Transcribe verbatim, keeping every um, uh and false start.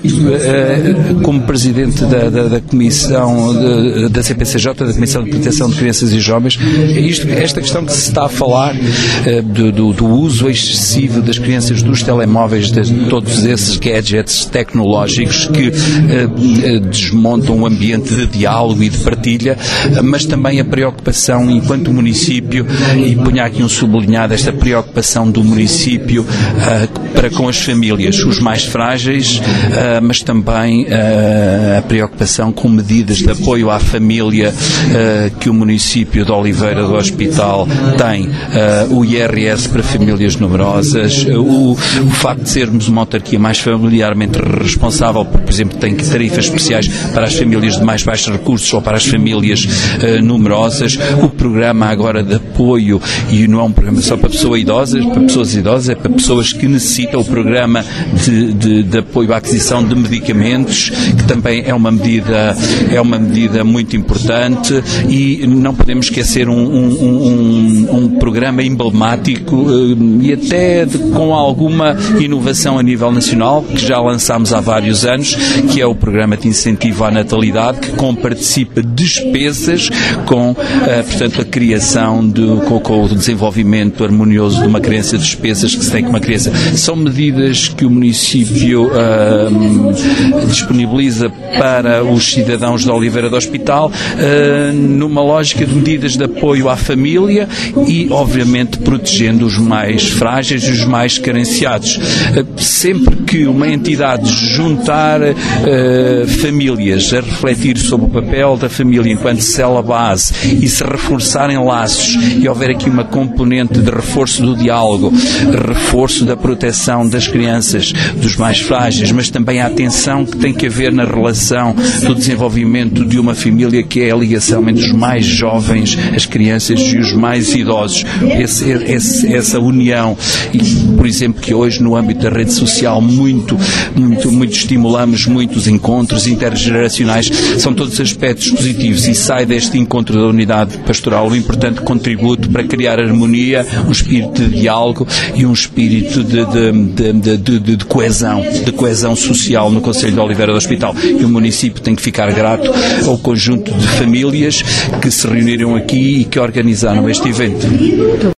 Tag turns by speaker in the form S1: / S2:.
S1: como Presidente da, da, da Comissão de, da C P C J, da Comissão de Proteção de Crianças e Jovens, isto, esta questão que se está a falar do, do, do uso excessivo das crianças dos telemóveis, de todos esses gadgets tecnológicos que uh, desmontam o ambiente de diálogo e de partilha, mas também a preocupação enquanto município, e ponho aqui um sublinhado, esta preocupação do município uh, para com as famílias, os mais frágeis, uh, mas também uh, a preocupação com medidas de apoio à família uh, que o município de Oliveira do Hospital tem, uh, o I R S para famílias numerosas, uh, o, o facto de sermos uma autarquia mais familiarmente responsável, por exemplo, tem tarifas especiais para as famílias de mais baixos recursos ou para as famílias uh, numerosas, o programa agora de apoio, e não é um programa só para pessoas idosas, para pessoas idosas, é para pessoas que necessitam, o programa de, de, de apoio à aquisição de medicamentos, que também é uma medida, é uma medida muito importante, e não podemos esquecer um, um, um, um programa emblemático uh, e até de, com alguma inovação a nível nacional, que já lançámos há vários anos, que é o programa de incentivo à natalidade, que comparticipa despesas com, uh, portanto, a criação, de, com, com o desenvolvimento harmonioso de uma criança, despesas que se tem com uma criança. São medidas que o município uh, disponibiliza para os cidadãos de Oliveira do Hospital, uh, numa lógica de medidas de apoio à família e, obviamente, protegendo os mais frágeis e os mais carenciados. Uh, sempre que uma entidade juntar uh, famílias a refletir sobre o papel da família enquanto célula base e se reforçarem laços e houver aqui uma componente de reforço do diálogo, reforço da proteção das crianças, dos mais frágeis, mas também a atenção que tem que haver na relação do desenvolvimento de uma família, que é a ligação entre os mais jovens, as crianças e os mais idosos. Esse, esse, essa união, e, por exemplo, que hoje no âmbito da rede social muito, muito, muito estimulamos muitos encontros intergeracionais, são todos aspectos positivos, e sai deste encontro da unidade pastoral um importante contributo para criar harmonia, um espírito de diálogo e um espírito de, de, de, de, de, de coesão, de coesão social no Concelho de Oliveira do Hospital. E o município tem que ficar grato ao conjunto de famílias que se reuniram aqui e que organizaram este evento.